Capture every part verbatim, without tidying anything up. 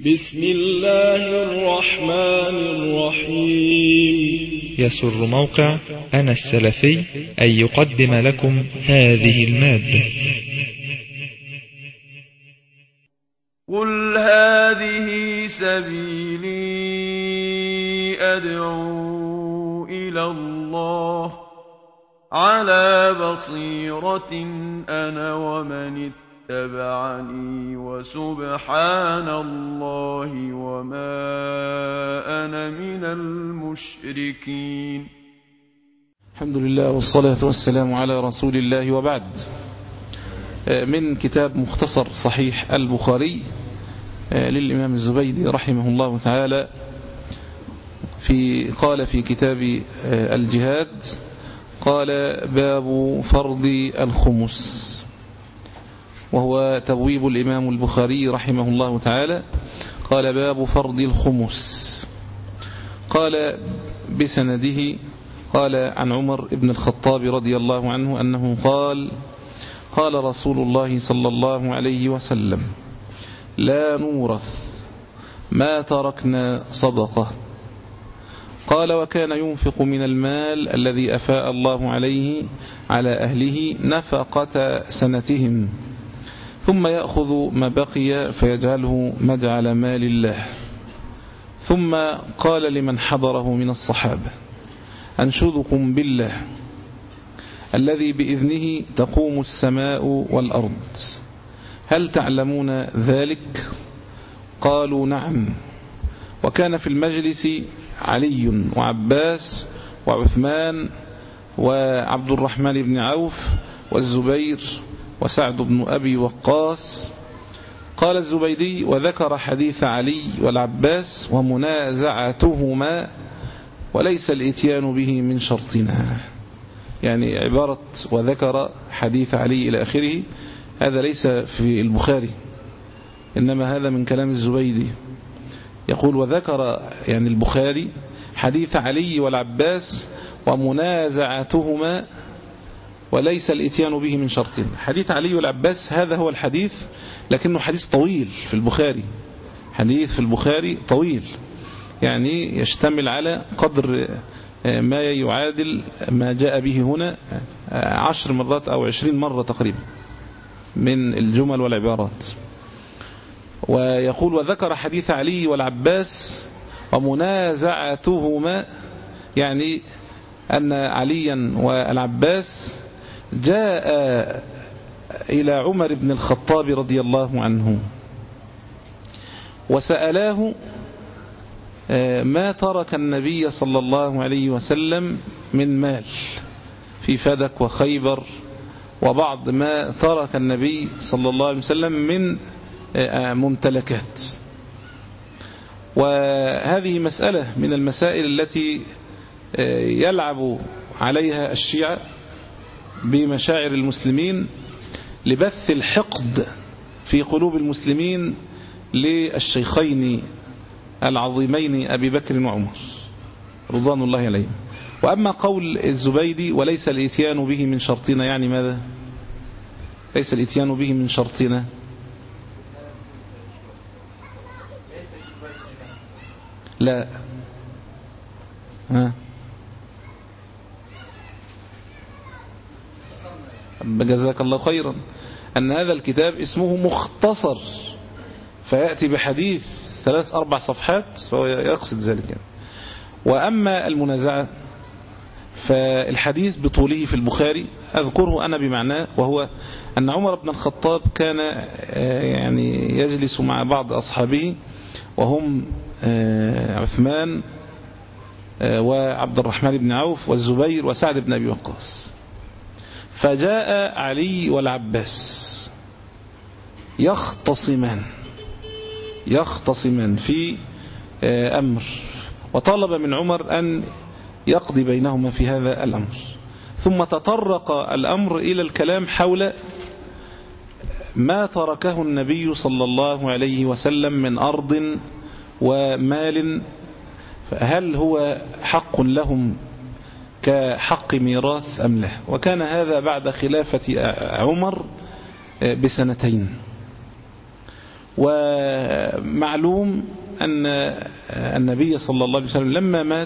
بسم الله الرحمن الرحيم. يسر موقع أنا السلفي أن يقدم لكم هذه المادة. قل هذه سبيلي أدعو إلى الله على بصيرة أنا ومن اتبعني وسبحان الله وما أنا من المشركين. الحمد لله والصلاة والسلام على رسول الله، وبعد. من كتاب مختصر صحيح البخاري للإمام الزبيدي رحمه الله تعالى، في قال في كتاب الجهاد، قال باب فرض الخمس، وهو تبويب الإمام البخاري رحمه الله تعالى. قال باب فرض الخمس. قال بسنده قال عن عمر بن الخطاب رضي الله عنه أنه قال قال رسول الله صلى الله عليه وسلم: لا نورث ما تركنا صدقة. قال: وكان ينفق من المال الذي أفاء الله عليه على أهله نفقة سنتهم، ثم يأخذ ما بقي فيجعله مجعل مال الله. ثم قال لمن حضره من الصحابة: أنشدكم بالله الذي بإذنه تقوم السماء والأرض، هل تعلمون ذلك؟ قالوا: نعم. وكان في المجلس علي وعباس وعثمان وعبد الرحمن بن عوف والزبير وسعد بن أبي وقاص. قال الزبيدي: وذكر حديث علي والعباس ومنازعتهما وليس الاتيان به من شرطنا. يعني عبارة وذكر حديث علي إلى آخره هذا ليس في البخاري، إنما هذا من كلام الزبيدي. يقول: وذكر يعني البخاري حديث علي والعباس ومنازعتهما وليس الاتيان به من شرطنا. حديث علي والعباس هذا هو الحديث، لكنه حديث طويل في البخاري، حديث في البخاري طويل، يعني يشتمل على قدر ما يعادل ما جاء به هنا عشر مرات أو عشرين مرة تقريبا من الجمل والعبارات. ويقول: وذكر حديث علي والعباس ومنازعتهما، يعني أن عليا والعباس جاء إلى عمر بن الخطاب رضي الله عنه وسألاه ما ترك النبي صلى الله عليه وسلم من مال في فدك وخيبر، وبعض ما ترك النبي صلى الله عليه وسلم من ممتلكات. وهذه مسألة من المسائل التي يلعب عليها الشيعة بمشاعر المسلمين لبث الحقد في قلوب المسلمين للشيخين العظيمين أبي بكر وعمر رضوان الله عليهم. وأما قول الزبيدي وليس الاتيان به من شرطنا، يعني ماذا؟ ليس الاتيان به من شرطنا، لا ها جزاك الله خيرا، أن هذا الكتاب اسمه مختصر، فيأتي بحديث ثلاث أربع صفحات، فهو يقصد ذلك يعني. وأما المنازعة فالحديث بطوله في البخاري أذكره أنا بمعناه، وهو أن عمر بن الخطاب كان يعني يجلس مع بعض أصحابه وهم عثمان وعبد الرحمن بن عوف والزبير وسعد بن أبي وقاص، فجاء علي والعباس يختصمان يختصمان في أمر، وطلب من عمر أن يقضي بينهما في هذا الأمر. ثم تطرق الأمر إلى الكلام حول ما تركه النبي صلى الله عليه وسلم من أرض ومال، هل هو حق لهم كحق ميراث أم لا؟ وكان هذا بعد خلافة عمر بسنتين. ومعلوم أن النبي صلى الله عليه وسلم لما مات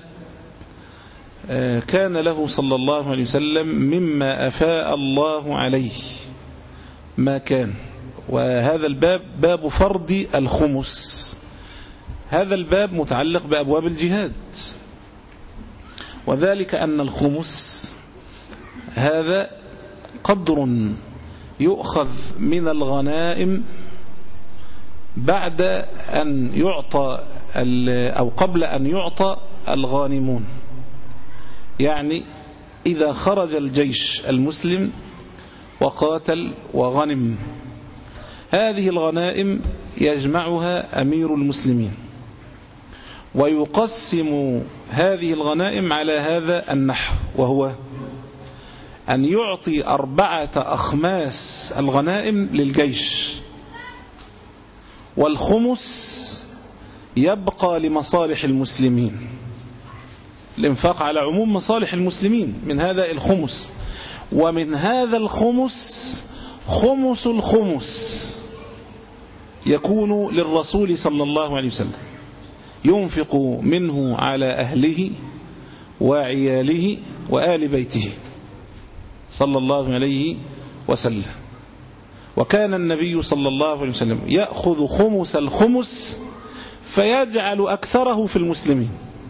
كان له صلى الله عليه وسلم مما أفاء الله عليه ما كان. وهذا الباب باب فرض الخمس. هذا الباب متعلق بأبواب الجهاد، وذلك أن الخمس هذا قدر يؤخذ من الغنائم بعد أن يعطى أو قبل أن يعطى الغانمون. يعني إذا خرج الجيش المسلم وقاتل وغنم، هذه الغنائم يجمعها أمير المسلمين ويقسم هذه الغنائم على هذا النحو، وهو أن يعطي أربعة أخماس الغنائم للجيش، والخمس يبقى لمصالح المسلمين، الانفاق على عموم مصالح المسلمين من هذا الخمس. ومن هذا الخمس خمس الخمس يكون للرسول صلى الله عليه وسلم، ينفق منه على أهله وعياله وآل بيته صلى الله عليه وسلم. وكان النبي صلى الله عليه وسلم يأخذ خمس الخمس فيجعل أكثره في المسلمين،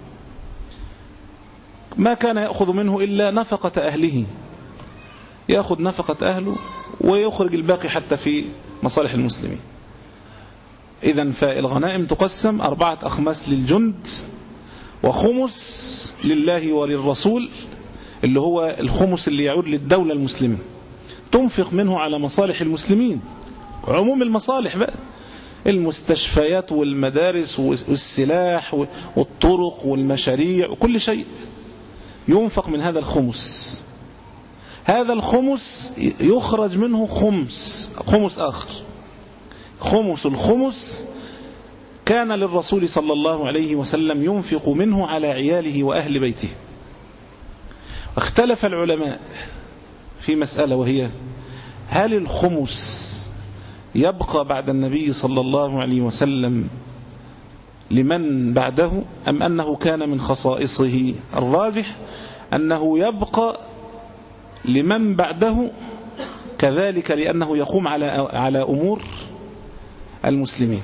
ما كان يأخذ منه إلا نفقة أهله، يأخذ نفقة أهله ويخرج الباقي حتى في مصالح المسلمين. إذن فالغنائم تقسم أربعة أخماس للجند وخمس لله وللرسول، اللي هو الخمس اللي يعود للدولة المسلمة، تنفق منه على مصالح المسلمين، عموم المصالح بقى، المستشفيات والمدارس والسلاح والطرق والمشاريع وكل شيء ينفق من هذا الخمس. هذا الخمس يخرج منه خمس خمس آخر، خمس الخمس كان للرسول صلى الله عليه وسلم ينفق منه على عياله وأهل بيته. اختلف العلماء في مسألة، وهي هل الخمس يبقى بعد النبي صلى الله عليه وسلم لمن بعده أم أنه كان من خصائصه؟ الراجح أنه يبقى لمن بعده كذلك، لأنه يقوم على على أمور المسلمين،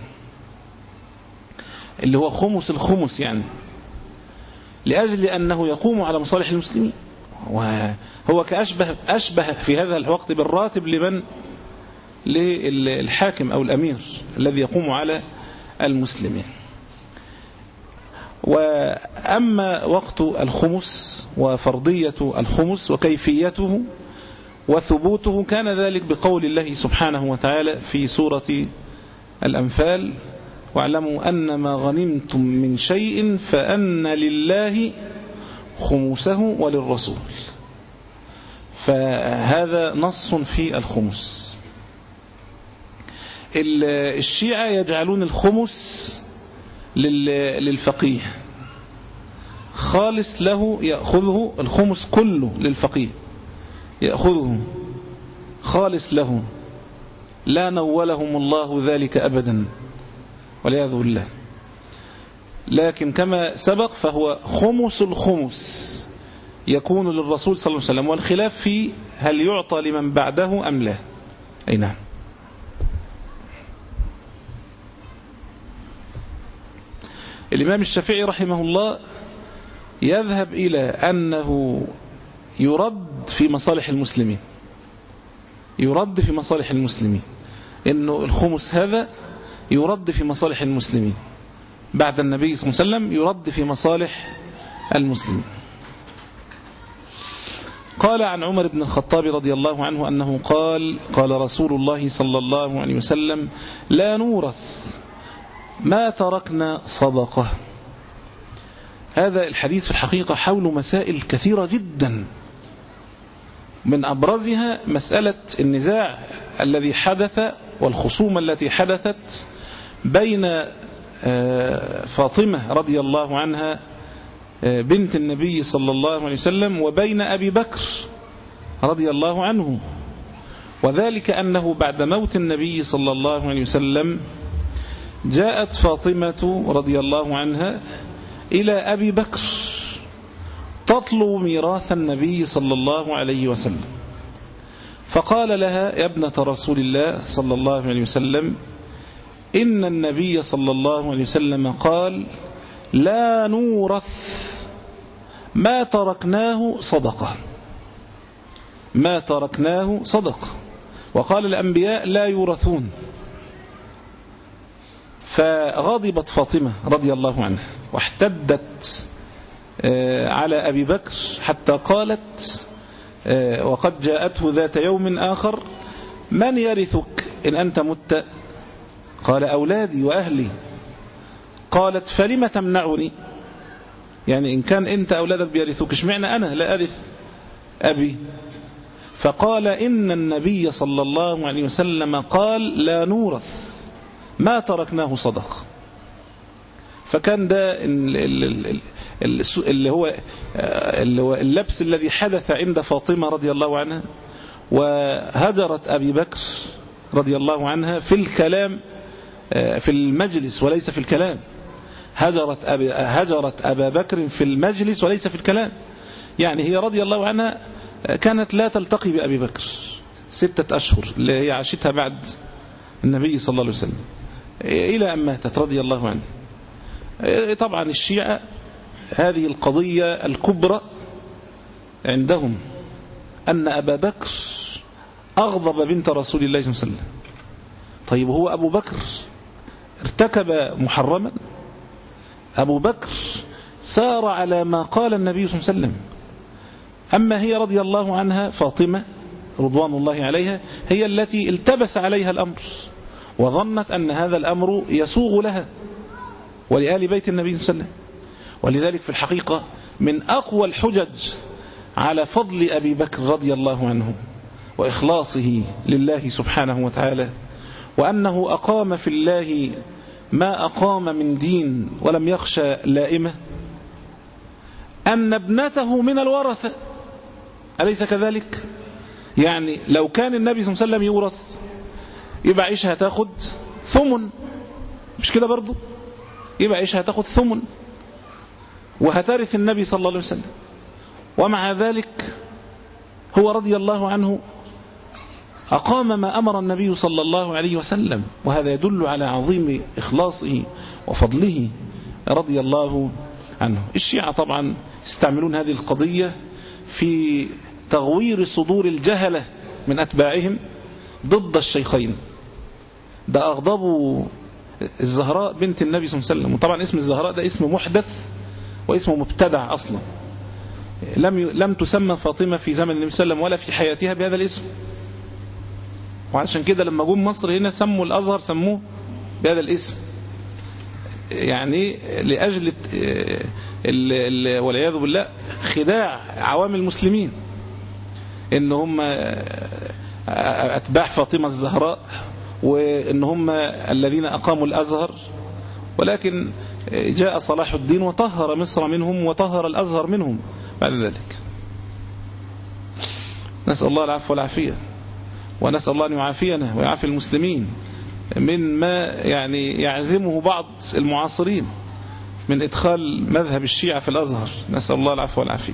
اللي هو خمس الخمس، يعني لأجل أنه يقوم على مصالح المسلمين. وهو كأشبه أشبه في هذا الوقت بالراتب لمن للحاكم أو الأمير الذي يقوم على المسلمين. وأما وقت الخمس وفرضية الخمس وكيفيته وثبوته كان ذلك بقول الله سبحانه وتعالى في سورة الأنفال: واعلموا أن ما غنمتم من شيء فأن لله خمسه وللرسول. فهذا نص في الخمس. الشيعة يجعلون الخمس للفقيه خالص له، يأخذه الخمس كله للفقيه، يأخذه خالص له، لا نولهم الله ذلك أبدا والعياذ بالله. لكن كما سبق فهو خمس الخمس يكون للرسول صلى الله عليه وسلم، والخلاف في هل يعطى لمن بعده أم لا. أي نعم. الإمام الشافعي رحمه الله يذهب إلى أنه يرد في مصالح المسلمين، يرد في مصالح المسلمين، إنه الخمس هذا يرد في مصالح المسلمين بعد النبي صلى الله عليه وسلم، يرد في مصالح المسلمين. قال عن عمر بن الخطاب رضي الله عنه أنه قال: قال رسول الله صلى الله عليه وسلم: لا نورث ما تركنا صدقة. هذا الحديث في الحقيقة حول مسائل كثيرة جدا، من أبرزها مسألة النزاع الذي حدث والخصومة التي حدثت بين فاطمة رضي الله عنها بنت النبي صلى الله عليه وسلم وبين أبي بكر رضي الله عنه، وذلك أنه بعد موت النبي صلى الله عليه وسلم جاءت فاطمة رضي الله عنها إلى أبي بكر تطلب ميراث النبي صلى الله عليه وسلم، فقال لها: يا ابنة رسول الله صلى الله عليه وسلم، إن النبي صلى الله عليه وسلم قال: لا نورث ما تركناه صدقة، ما تركناه صدقة، وقال الأنبياء لا يورثون. فغضبت فاطمة رضي الله عنها واحتدت على أبي بكر حتى قالت: وقد جاءته ذات يوم آخر: من يرثك إن أنت مت؟ قال: أولادي وأهلي. قالت: فلم تمنعني؟ يعني إن كان أنت أولادك بيرثوك، اشمعنى أنا لا أرث أبي؟ فقال: إن النبي صلى الله عليه وسلم قال: لا نورث ما تركناه صدقة. فكان ده اللي هو اللبس الذي حدث عند فاطمة رضي الله عنها، وهجرت أبي بكر رضي الله عنها في الكلام في المجلس وليس في الكلام. هجرت, أبي هجرت أبا بكر في المجلس وليس في الكلام. يعني هي رضي الله عنها كانت لا تلتقي بأبي بكر ستة أشهر اللي هي عاشتها بعد النبي صلى الله عليه وسلم إلى أن ماتت رضي الله عنها. طبعا الشيعة هذه القضية الكبرى عندهم أن أبا بكر أغضب بنت رسول الله صلى الله عليه وسلم. طيب هو أبو بكر ارتكب محرما؟ أبو بكر سار على ما قال النبي صلى الله عليه وسلم. أما هي رضي الله عنها فاطمة رضوان الله عليها هي التي التبس عليها الأمر وظنت أن هذا الأمر يسوغ لها ولآل بيت النبي صلى الله عليه وسلم. ولذلك في الحقيقة من أقوى الحجج على فضل أبي بكر رضي الله عنه وإخلاصه لله سبحانه وتعالى، وأنه أقام في الله ما أقام من دين ولم يخشى لائمة، أن ابنته من الورثة. أليس كذلك؟ يعني لو كان النبي صلى الله عليه وسلم يورث يبقى عيشها تاخد ثمن، مش كده برضو؟ يبقى عيشها تاخد ثمن وهترث النبي صلى الله عليه وسلم. ومع ذلك هو رضي الله عنه أقام ما أمر النبي صلى الله عليه وسلم، وهذا يدل على عظيم إخلاصه وفضله رضي الله عنه. الشيعة طبعا يستعملون هذه القضية في تغوير صدور الجهلة من أتباعهم ضد الشيخين. ده أغضبوا الزهراء بنت النبي صلى الله عليه وسلم، وطبعا اسم الزهراء ده اسم محدث واسمه مبتدع أصلا. لم لم تسمى فاطمة في زمن النبي صلى الله عليه وسلم ولا في حياتها بهذا الاسم، وعشان كده لما جم مصر هنا سموا الأزهر سموه بهذا الاسم، يعني لأجل والعياذ بالله خداع عوام المسلمين إن هم أتباع فاطمة الزهراء وإن هم الذين أقاموا الأزهر. ولكن جاء صلاح الدين وطهر مصر منهم وطهر الأزهر منهم بعد ذلك. نسأل الله العفو والعافية، ونسأل الله أن يعافينا ويعافي المسلمين من ما يعني يعزمه بعض المعاصرين من إدخال مذهب الشيعة في الأزهر. نسأل الله العفو والعافية.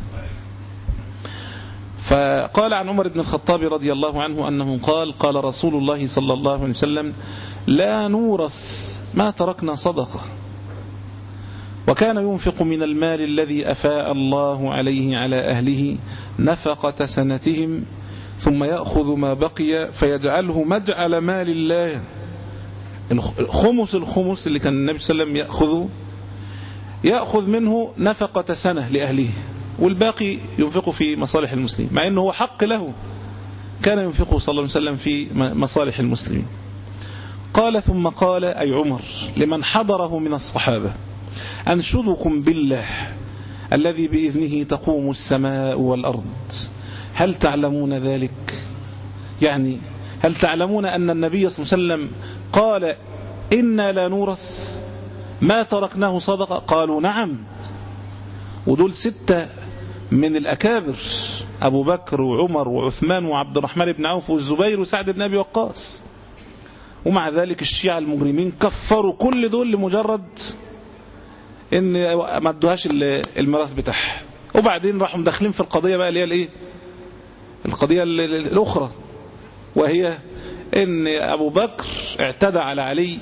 فقال عن عمر بن الخطاب رضي الله عنه أنه قال: قال رسول الله صلى الله عليه وسلم: لا نورث ما تركنا صدقة. وكان ينفق من المال الذي أفاء الله عليه على أهله نفقة سنتهم، ثم يأخذ ما بقي فيجعله مجعل مال الله. الخمس الخمس اللي كان النبي صلى الله عليه وسلم يأخذه يأخذ منه نفقة سنة لأهله، والباقي ينفقه في مصالح المسلمين، مع أنه هو حق له، كان ينفقه صلى الله عليه وسلم في مصالح المسلمين. قال ثم قال أي عمر لمن حضره من الصحابة: أنشدكم بالله الذي بإذنه تقوم السماء والأرض، هل تعلمون ذلك؟ يعني هل تعلمون أن النبي صلى الله عليه وسلم قال: إنا لا نورث ما تركناه صدقة؟ قالوا نعم. ودول ستة من الأكابر: أبو بكر وعمر وعثمان وعبد الرحمن بن عوف والزبير وسعد بن أبي وقاص. ومع ذلك الشيعة المجرمين كفروا كل دول لمجرد ان ما ادوهاش الميراث بتاعها. وبعدين راحوا مدخلين في القضية بقى اللي هي الايه القضية الاخرى، وهي ان ابو بكر اعتدى على علي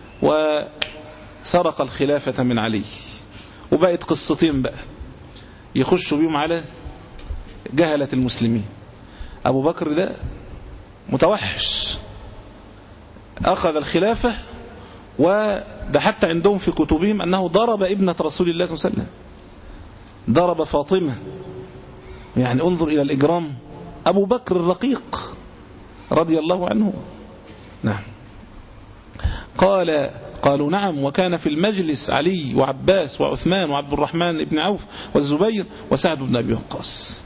وسرق الخلافة من علي. وبقت قصتين بقى يخشوا بيهم على جهلة المسلمين. ابو بكر ده متوحش، اخذ الخلافة، وده حتى عندهم في كتبهم انه ضرب ابنة رسول الله صلى الله عليه وسلم، ضرب فاطمة. يعني انظر الى الاجرام. ابو بكر الرقيق رضي الله عنه. نعم. قال قالوا نعم، وكان في المجلس علي وعباس وعثمان وعبد الرحمن بن عوف والزبير وسعد بن أبي وقاص.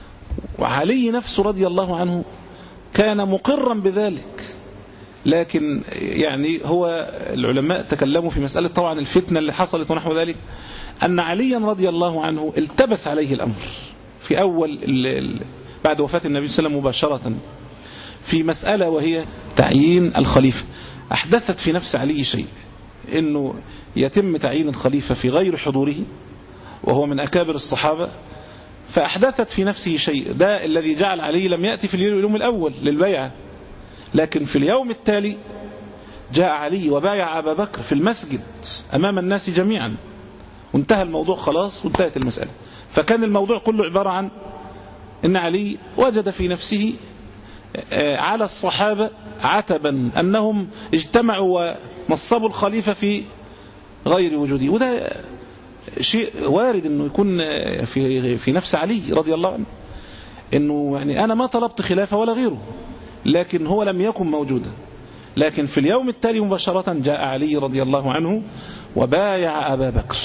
وعلي نفسه رضي الله عنه كان مقرا بذلك، لكن يعني هو العلماء تكلموا في مسألة طبعا الفتنة اللي حصلت ونحو ذلك، أن عليا رضي الله عنه التبس عليه الأمر في أول بعد وفاة النبي صلى الله عليه وسلم مباشرة في مسألة، وهي تعيين الخليفة. أحدثت في نفس علي شيء، أنه يتم تعيين الخليفة في غير حضوره وهو من أكابر الصحابة، فأحدثت في نفسه شيء. ده الذي جعل علي لم يأتي في اليوم الأول للبيعة، لكن في اليوم التالي جاء علي وبايع أبا بكر في المسجد أمام الناس جميعا، وانتهى الموضوع خلاص وانتهت المسألة. فكان الموضوع كله عبارة عن أن علي وجد في نفسه على الصحابة عتبا أنهم اجتمعوا ومصبوا الخليفة في غير وجوده. وده شيء وارد أنه يكون في في نفس علي رضي الله عنه، أنه يعني أنا ما طلبت خلافة ولا غيره، لكن هو لم يكن موجودا. لكن في اليوم التالي مباشرة جاء علي رضي الله عنه وبايع أبا بكر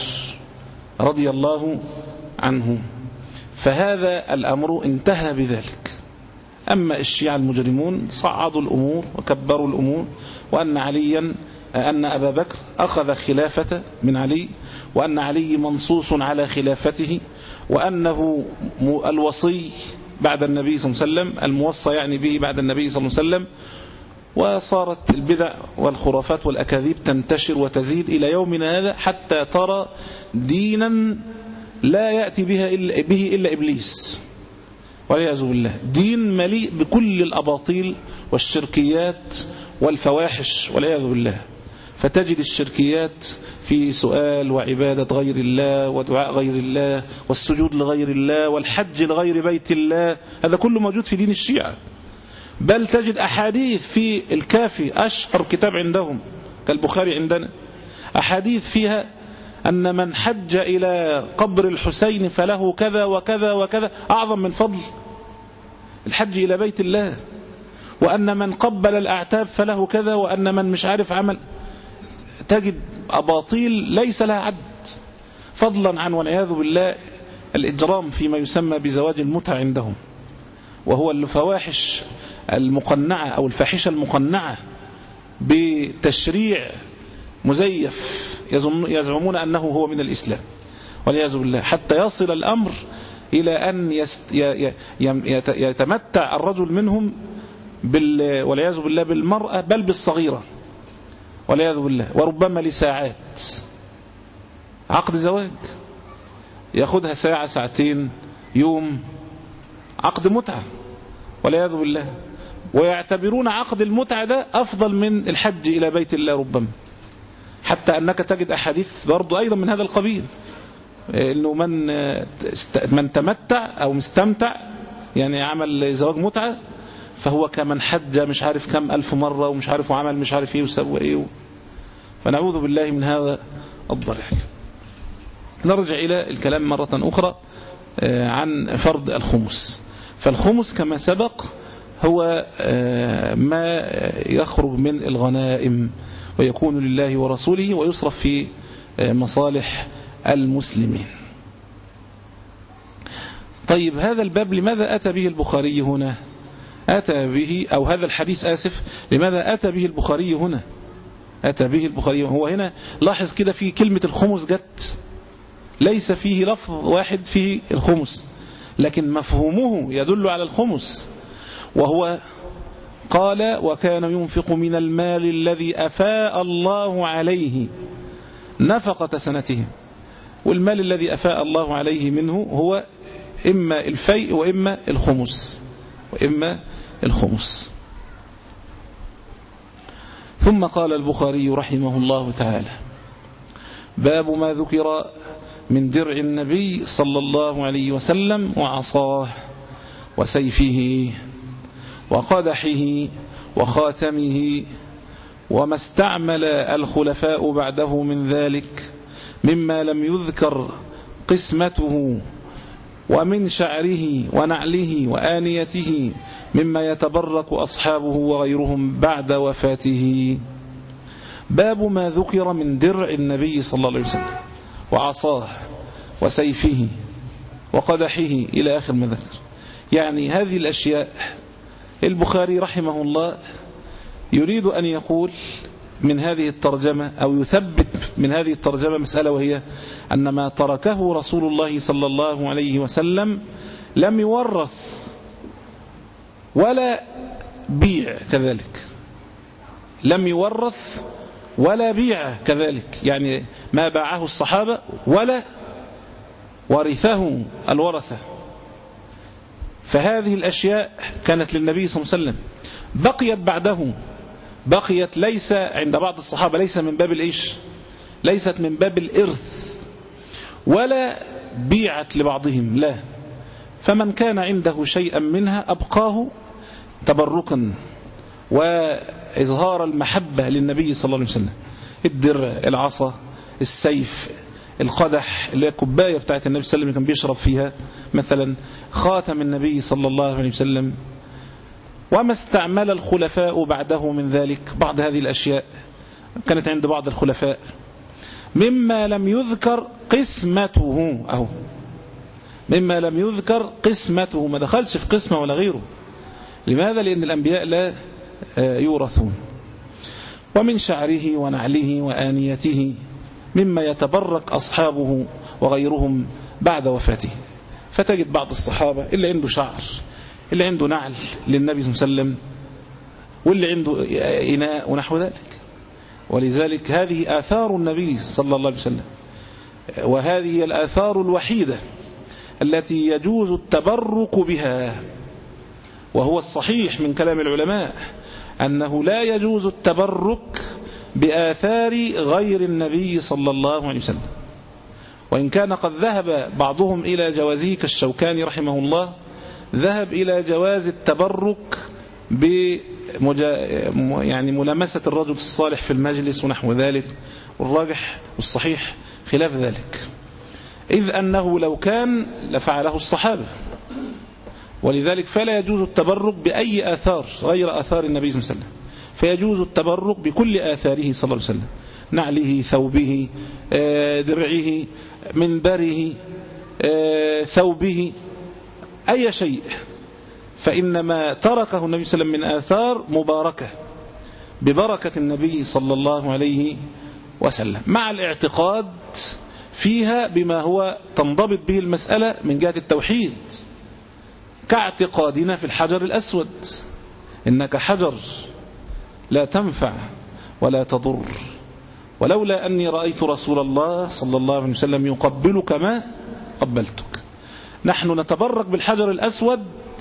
رضي الله عنه، فهذا الأمر انتهى بذلك. أما الشيعة المجرمون صعدوا الأمور وكبروا الأمور، وأن عليا أن أبا بكر أخذ خلافة من علي، وأن علي منصوص على خلافته، وأنه الوصي بعد النبي صلى الله عليه وسلم، الموصى يعني به بعد النبي صلى الله عليه وسلم. وصارت البدع والخرافات والأكاذيب تنتشر وتزيد إلى يومنا هذا، حتى ترى دينا لا يأتي بها إلا به إلا إبليس والعياذ بالله، دين مليء بكل الأباطيل والشركيات والفواحش والعياذ بالله. فتجد الشركيات في سؤال وعبادة غير الله ودعاء غير الله والسجود لغير الله والحج لغير بيت الله، هذا كله موجود في دين الشيعة. بل تجد أحاديث في الكافي، أشهر كتاب عندهم كالبخاري عندنا، أحاديث فيها أن من حج إلى قبر الحسين فله كذا وكذا وكذا، أعظم من فضل الحج إلى بيت الله. وأن من قبل الأعتاب فله كذا، وأن من مش عارف عمل. تجد أباطيل ليس لها عد، فضلا عن والعياذ بالله الإجرام فيما يسمى بزواج المتعة عندهم، وهو الفواحش المقنعة أو الفاحشة المقنعة بتشريع مزيف يزعمون أنه هو من الإسلام والعياذ بالله، حتى يصل الأمر إلى أن يتمتع الرجل منهم والعياذ بالله بالمرأة، بل بالصغيرة والعياذ بالله، وربما لساعات. عقد زواج ياخدها ساعة ساعتين يوم، عقد متعة والعياذ بالله، ويعتبرون عقد المتعة ده أفضل من الحج إلى بيت الله ربما. حتى أنك تجد أحاديث برضو أيضا من هذا القبيل، إنه من من تمتع أو مستمتع يعني عمل زواج متعة فهو كمن حج مش عارف كم ألف مرة ومش عارف وعمل مش عارف إيه وسوى إيه. فنعوذ بالله من هذا الضلال. نرجع إلى الكلام مرة أخرى عن فرض الخمس. فالخمس كما سبق هو ما يخرج من الغنائم ويكون لله ورسوله ويصرف في مصالح المسلمين. طيب هذا الباب لماذا أتى به البخاري هنا؟ أتى به أو هذا الحديث آسف لماذا أتى به البخاري هنا؟ أتى به البخاري هو هنا. لاحظ كده في كلمة الخمس جت، ليس فيه لفظ واحد فيه الخمس، لكن مفهومه يدل على الخمس، وهو قال وكان ينفق من المال الذي أفاء الله عليه نفقة سنته. والمال الذي أفاء الله عليه منه هو إما الفيء وإما الخمس وإما الخمس. ثم قال البخاري رحمه الله تعالى باب ما ذكر من درع النبي صلى الله عليه وسلم وعصاه وسيفه وقدحه وخاتمه وما استعمل الخلفاء بعده من ذلك مما لم يذكر قسمته ومن شعره ونعله وآنيته مما يتبرك أصحابه وغيرهم بعد وفاته. باب ما ذكر من درع النبي صلى الله عليه وسلم وعصاه وسيفه وقدحه إلى آخر ما ذكر. يعني هذه الأشياء البخاري رحمه الله يريد أن يقول من هذه الترجمة أو يثبت من هذه الترجمة مسألة، وهي أن ما تركه رسول الله صلى الله عليه وسلم لم يورث ولا بيع كذلك، لم يورث ولا بيع كذلك، يعني ما باعه الصحابة ولا ورثه الورثة. فهذه الأشياء كانت للنبي صلى الله عليه وسلم، بقيت بعده، بقيت ليس عند بعض الصحابة ليس من باب الإيش، ليست من باب الإرث ولا بيعت لبعضهم، لا. فمن كان عنده شيئا منها أبقاه تبركا وإظهار المحبة للنبي صلى الله عليه وسلم. الدرع، العصا، السيف، القدح اللي هي الكوباية بتاعت النبي صلى الله عليه وسلم اللي كان بيشرب فيها مثلا، خاتم النبي صلى الله عليه وسلم، وما استعمل الخلفاء بعده من ذلك. بعض هذه الأشياء كانت عند بعض الخلفاء مما لم يذكر قسمته، أهو مما لم يذكر قسمته، ما دخلش في قسمة ولا غيره. لماذا؟ لأن الأنبياء لا يورثون. ومن شعره ونعله وآنيته مما يتبرك أصحابه وغيرهم بعد وفاته. فتجد بعض الصحابة اللي عنده شعر، اللي عنده نعل للنبي صلى الله عليه وسلم، واللي عنده إناء ونحو ذلك. ولذلك هذه آثار النبي صلى الله عليه وسلم، وهذه الآثار الوحيدة التي يجوز التبرك بها. وهو الصحيح من كلام العلماء أنه لا يجوز التبرك بآثار غير النبي صلى الله عليه وسلم، وإن كان قد ذهب بعضهم إلى جوازه كالشوكاني رحمه الله، ذهب إلى جواز التبرك بمجا... يعني ملامسة الرجل الصالح في المجلس ونحو ذلك. والراجح والصحيح خلاف ذلك، إذ أنه لو كان لفعله الصحابة. ولذلك فلا يجوز التبرك بأي آثار غير آثار النبي صلى الله عليه وسلم، فيجوز التبرك بكل آثاره صلى الله عليه وسلم، نعله، ثوبه، درعه، منبره، ثوبه، أي شيء، فإنما تركه النبي صلى الله عليه وسلم من آثار مباركة ببركة النبي صلى الله عليه وسلم، مع الاعتقاد فيها بما هو تنضبط به المسألة من جهة التوحيد، كاعتقادنا في الحجر الأسود، إنك حجر لا تنفع ولا تضر، ولولا أني رأيت رسول الله صلى الله عليه وسلم يقبلك ما قبلتك. نحن نتبرك بالحجر الأسود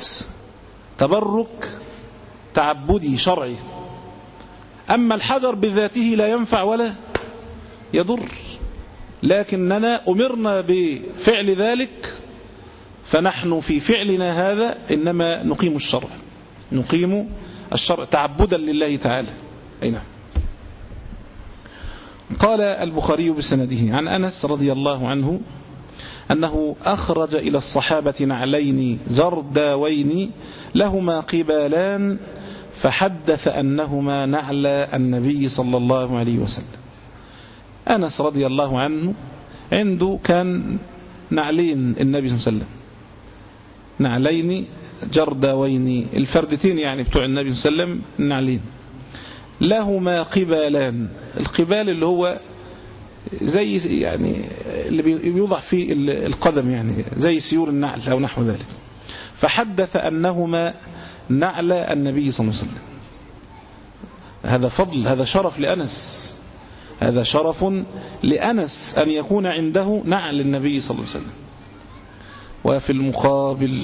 تبرك تعبدي شرعي، أما الحجر بذاته لا ينفع ولا يضر، لكننا أمرنا بفعل ذلك، فنحن في فعلنا هذا إنما نقيم الشرع، نقيم الشرع تعبدا لله تعالى. أي نعم. قال البخاري بسنده عن أنس رضي الله عنه أنه أخرج إلى الصحابة نعلين جرداوين لهما قبالان، فحدث أنهما نعل النبي صلى الله عليه وسلم. أنس رضي الله عنه عنده كان نعلين النبي صلى الله عليه وسلم، نعلين جرداوين، الفردتين يعني بتوع النبي صلى الله عليه وسلم، النعلين لهما قبالان. القبال اللي هو زي يعني اللي بيوضع فيه القدم، يعني زي سيور النعل أو نحو ذلك. فحدث أنهما نعل النبي صلى الله عليه وسلم. هذا فضل، هذا شرف لأنس، هذا شرف لأنس أن يكون عنده نعل النبي صلى الله عليه وسلم. وفي المقابل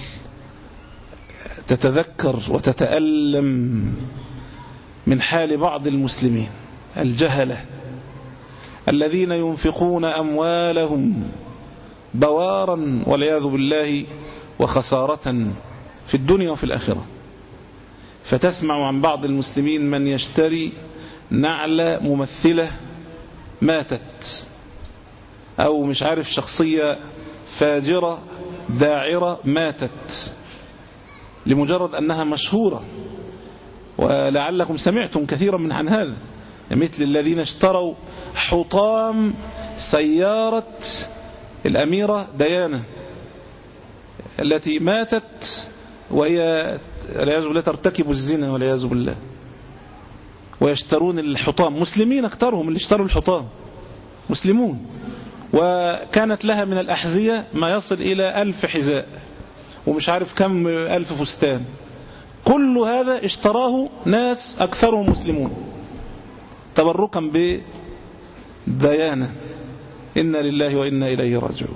تتذكر وتتألم من حال بعض المسلمين الجهلة الذين ينفقون أموالهم بوارا والعياذ بالله وخسارة في الدنيا وفي الآخرة. فتسمع عن بعض المسلمين من يشتري نعل ممثلة ماتت، أو مش عارف شخصية فاجرة داعرة ماتت، لمجرد أنها مشهورة. ولعلكم سمعتم كثيرا من عن هذا، مثل الذين اشتروا حطام سيارة الأميرة ديانا التي ماتت وهي والعياذ بالله ترتكب الزنا والعياذ بالله، ويشترون الحطام. مسلمين أكثرهم اللي اشتروا الحطام مسلمون، وكانت لها من الأحذية ما يصل إلى ألف حذاء ومش عارف كم ألف فستان. كل هذا اشتراه ناس أكثرهم مسلمون تبركا بديانة. إنا لله وإنا إليه راجعون.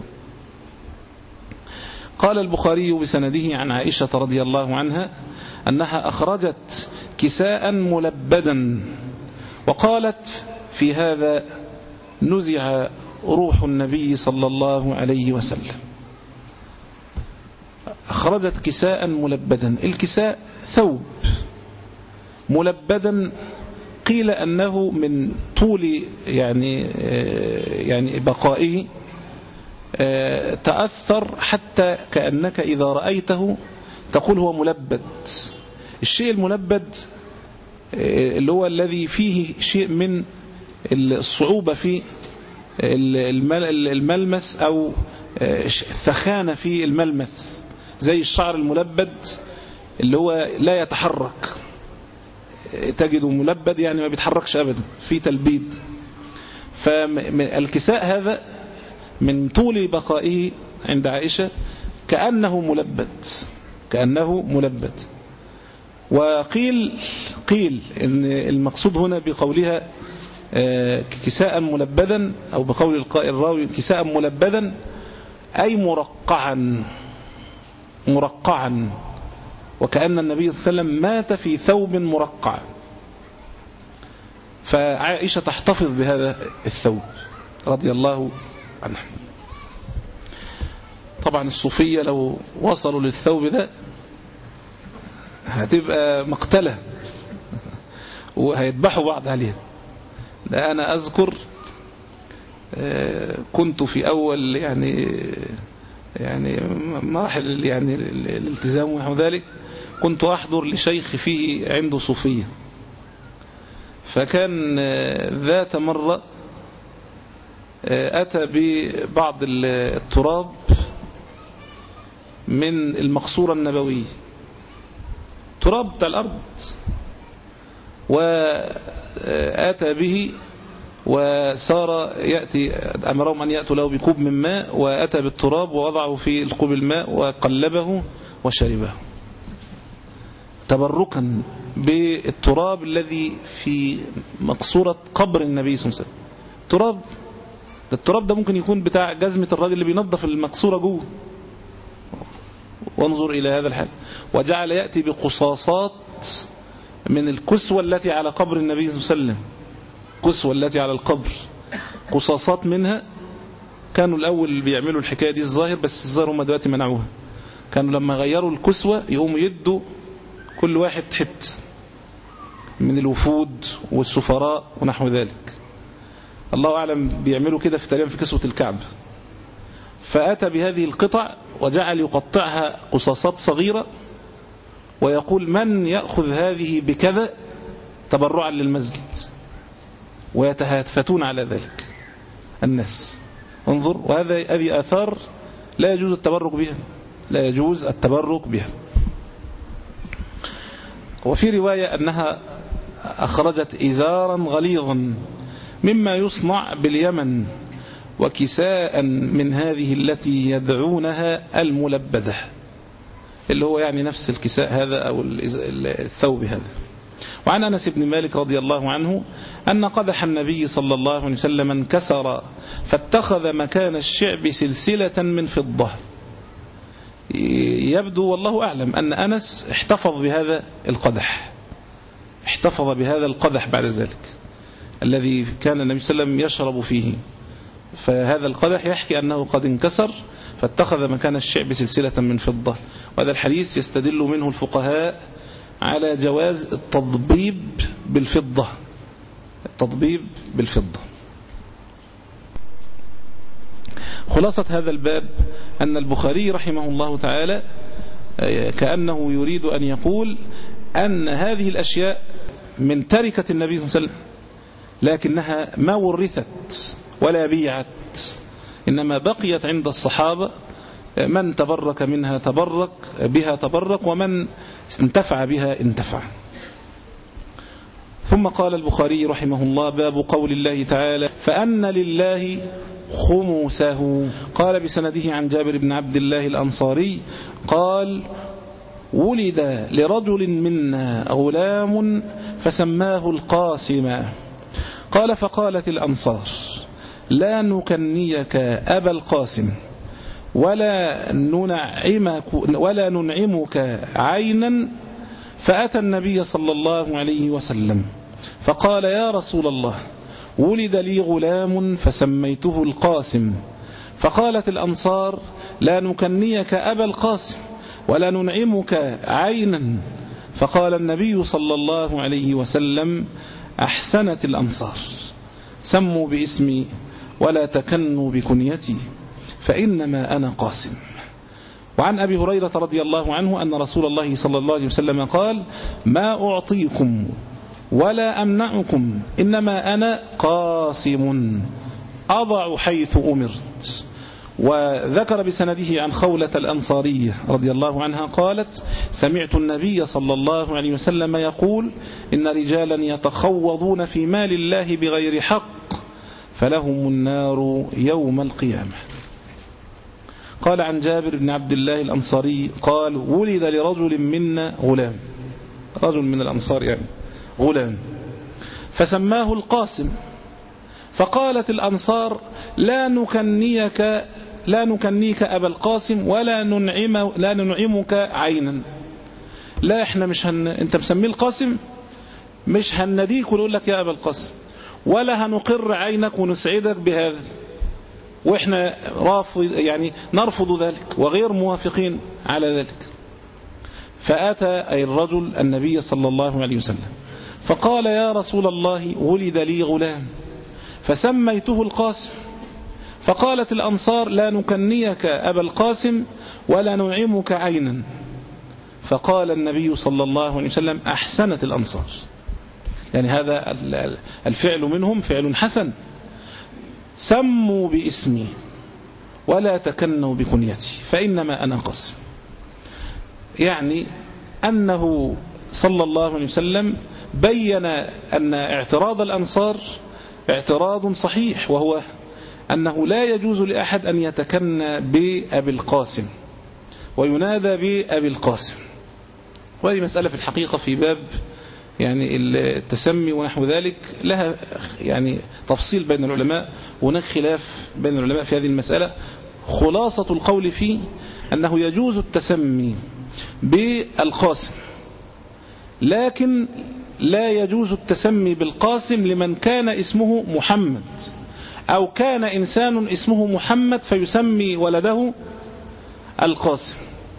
قال البخاري بسنده عن عائشة رضي الله عنها أنها أخرجت كساء ملبدا، وقالت في هذا نزع روح النبي صلى الله عليه وسلم. أخرجت كساء ملبدا. الكساء ثوب ملبدا، قيل أنه من طول يعني يعني بقائه تأثر حتى كأنك إذا رأيته تقول هو ملبد. الشيء الملبد اللي هو الذي فيه شيء من الصعوبة في الملمس أو ثخانة في الملمس، زي الشعر الملبد اللي هو لا يتحرك، تجده ملبد يعني ما بيتحركش أبدا، في تلبيد. فالكساء هذا من طول بقائه عند عائشة كأنه ملبد، كأنه ملبد. وقيل قيل إن المقصود هنا بقولها كساء ملبدا، أو بقول القائل الراوي كساء ملبدا، أي مرقعا مرقعا، وكأن النبي صلى الله عليه وسلم مات في ثوب مرقع. فعائشة تحتفظ بهذا الثوب رضي الله عنها. طبعا الصوفية لو وصلوا للثوب ده هتبقى مقتلة وهيذبحوا بعض عليها. لا أنا أذكر كنت في أول يعني يعني مراحل يعني الالتزام ونحو ذلك، كنت أحضر لشيخ فيه عنده صوفية، فكان ذات مرة أتى ببعض التراب من المقصورة النبوية، تراب بتاع الأرض، وآتى به وصار يأتي، أمرهم أن يأتوا له بكوب من ماء، وأتى بالتراب ووضعه في الكوب الماء وقلبه وشربه تبركا بالتراب الذي في مقصورة قبر النبي صلى الله عليه وسلم. تراب ده، التراب ده ممكن يكون بتاع جزمة الراجل اللي بينظف المقصورة جوه. وانظر إلى هذا الحال. وجعل يأتي بقصاصات من الكسوة التي على قبر النبي صلى الله عليه وسلم، الكسوة التي على القبر، قصاصات منها. كانوا الأول بيعملوا الحكاية دي الظاهر، بس الظاهر هم دلوقتي منعوها. كانوا لما غيروا الكسوة يقوموا يدوا كل واحد حت من الوفود والسفراء ونحو ذلك. الله أعلم بيعملوا كده في تقريبا في كسوة الكعب. فأتى بهذه القطع وجعل يقطعها قصاصات صغيرة، ويقول من يأخذ هذه بكذا تبرعا للمسجد، ويتهافتون على ذلك الناس. انظر، وهذا هذه آثار لا يجوز التبرك بها، لا يجوز التبرك بها. وفي رواية أنها أخرجت إزارا غليظا مما يصنع باليمن، وكساء من هذه التي يدعونها الملبدة، اللي هو يعني نفس الكساء هذا أو الثوب هذا. وعن أنس بن مالك رضي الله عنه أن قدح النبي صلى الله عليه وسلم انكسر فاتخذ مكان الشعب سلسلة من فضة. يبدو والله أعلم أن أنس احتفظ بهذا القدح احتفظ بهذا القدح بعد ذلك الذي كان النبي صلى الله عليه وسلم يشرب فيه. فهذا القدح يحكي أنه قد انكسر فاتخذ مكان الشعب سلسلة من فضة. وهذا الحديث يستدل منه الفقهاء على جواز التضبيب بالفضة التضبيب بالفضة. خلاصة هذا الباب أن البخاري رحمه الله تعالى كأنه يريد أن يقول أن هذه الأشياء من تركة النبي صلى الله عليه وسلم، لكنها ما ورثت ولا بيعت، إنما بقيت عند الصحابة، من تبرك منها تبرك بها تبرك، ومن انتفع بها انتفع. ثم قال البخاري رحمه الله: باب قول الله تعالى: فأن لله خمسه. قال بسنده عن جابر بن عبد الله الأنصاري قال: ولد لرجل منا غلام فسماه القاسم. قال: فقالت الأنصار: لا نكنيك أبا القاسم ولا ننعمك, ولا ننعمك عينا. فأتى النبي صلى الله عليه وسلم فقال: يا رسول الله، ولد لي غلام فسميته القاسم. فقالت الأنصار: لا نكنيك أبا القاسم ولا ننعمك عينا. فقال النبي صلى الله عليه وسلم: أحسنت الأنصار، سموا باسمي ولا تكنوا بكنيتي، فإنما أنا قاسم. وعن أبي هريرة رضي الله عنه أن رسول الله صلى الله عليه وسلم قال: ما أعطيكم ولا أمنعكم، إنما أنا قاسم أضع حيث أمرت. وذكر بسنده عن خولة الأنصارية رضي الله عنها قالت: سمعت النبي صلى الله عليه وسلم يقول: إن رجالا يتخوضون في مال الله بغير حق فلهم النار يوم القيامة. قال عن جابر بن عبد الله الأنصاري قال: ولد لرجل منا غلام، رجل من الأنصار يعني غلام، فسماه القاسم. فقالت الأنصار: لا نكنيك لا نكنيك أبا القاسم ولا ننعم لا ننعمك عينا. لا احنا مش هن... انت مسميه القاسم، مش هنديك ونقول لك يا أبا القاسم، ولا هنقر عينك ونسعدك بهذا، واحنا رافض يعني نرفض ذلك وغير موافقين على ذلك. فأتى أي الرجل النبي صلى الله عليه وسلم فقال: يا رسول الله، ولد لي غلام فسميته القاسم. فقالت الأنصار: لا نكنيك أبا القاسم ولا ننعمك عينا. فقال النبي صلى الله عليه وسلم: أحسنت الأنصار، يعني هذا الفعل منهم فعل حسن، سموا باسمي ولا تكنوا بكنيتي، فإنما أنا قاسم. يعني أنه صلى الله عليه وسلم بين أن اعتراض الأنصار اعتراض صحيح، وهو أنه لا يجوز لأحد أن يتكنى بأبي القاسم وينادى بأبي القاسم. وهذه مسألة في الحقيقة في باب يعني التسمي ونحو ذلك لها يعني تفصيل بين العلماء، وهناك خلاف بين العلماء في هذه المسألة. خلاصة القول فيه أنه يجوز التسمي بالقاسم، لكن لا يجوز التسمي بالقاسم لمن كان اسمه محمد، أو كان إنسان اسمه محمد فيسمي ولده القاسم،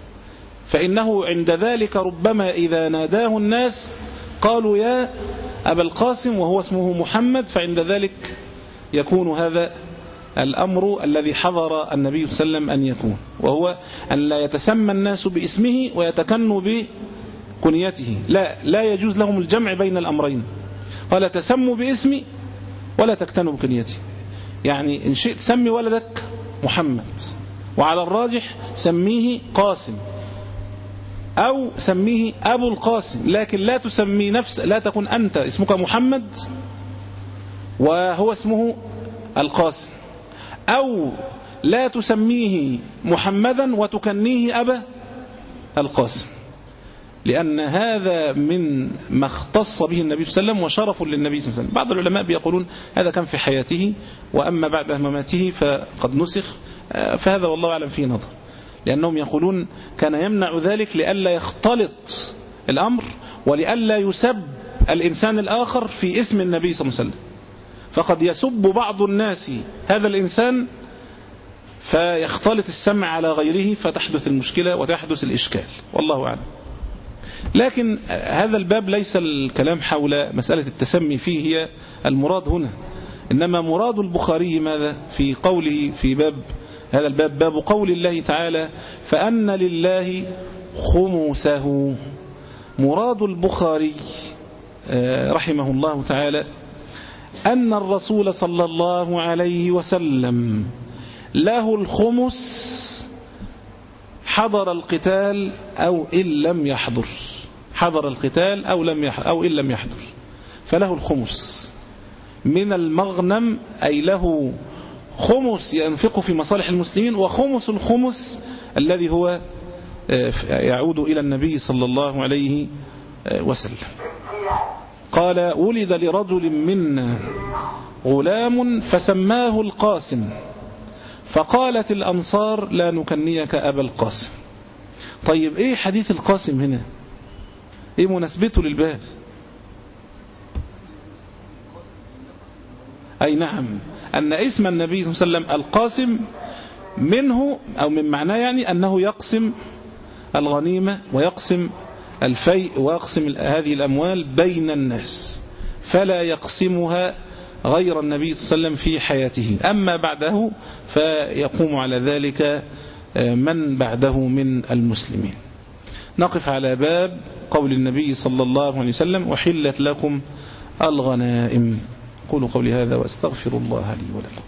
فإنه عند ذلك ربما إذا ناداه الناس قالوا: يا أبا القاسم، وهو اسمه محمد، فعند ذلك يكون هذا الأمر الذي حضر النبي صلى الله عليه وسلم أن يكون، وهو أن لا يتسمى الناس باسمه ويتكنوا بكنيته. لا لا يجوز لهم الجمع بين الأمرين، قال: تسموا باسمي ولا تكتنوا بكنيتي. يعني إن شئت سمي ولدك محمد، وعلى الراجح سميه قاسم أو سميه أبو القاسم، لكن لا تسمي نفس لا تكن أنت اسمك محمد وهو اسمه القاسم، أو لا تسميه محمدا وتكنيه أبا القاسم، لأن هذا من ما اختص به النبي صلى الله عليه وسلم وشرف للنبي صلى الله عليه وسلم. بعض العلماء بيقولون هذا كان في حياته، وأما بعد مماته فقد نسخ، فهذا والله أعلم فيه نظر، لأنهم يقولون كان يمنع ذلك لئلا يختلط الأمر ولئلا يسب الإنسان الآخر في اسم النبي صلى الله عليه وسلم، فقد يسب بعض الناس هذا الإنسان فيختلط السمع على غيره فتحدث المشكلة وتحدث الإشكال، والله أعلم. لكن هذا الباب ليس الكلام حول مسألة التسمي فيه هي المراد هنا، إنما مراد البخاري ماذا في قوله في باب هذا الباب، باب قول الله تعالى فأن لله خمسه. مراد البخاري رحمه الله تعالى أن الرسول صلى الله عليه وسلم له الخمس حضر القتال أو إن لم يحضر، حضر القتال أو لم يحضر أو إن لم يحضر، فله الخمس من المغنم، أي له خمس ينفق في مصالح المسلمين، وخمس الخمس الذي هو يعود إلى النبي صلى الله عليه وسلم. قال ولد لرجل منا غلام فسماه القاسم، فقالت الأنصار لا نكنيك أبا القاسم. طيب إيه حديث القاسم هنا؟ إيه مناسبته للباب؟ أي نعم، أن اسم النبي صلى الله عليه وسلم القاسم منه أو من معناه يعني أنه يقسم الغنيمة ويقسم الفيء ويقسم هذه الأموال بين الناس، فلا يقسمها غير النبي صلى الله عليه وسلم في حياته، أما بعده فيقوم على ذلك من بعده من المسلمين. نقف على باب قول النبي صلى الله عليه وسلم وحلت لكم الغنائم. قولوا قولي هذا واستغفر الله لي ولكم.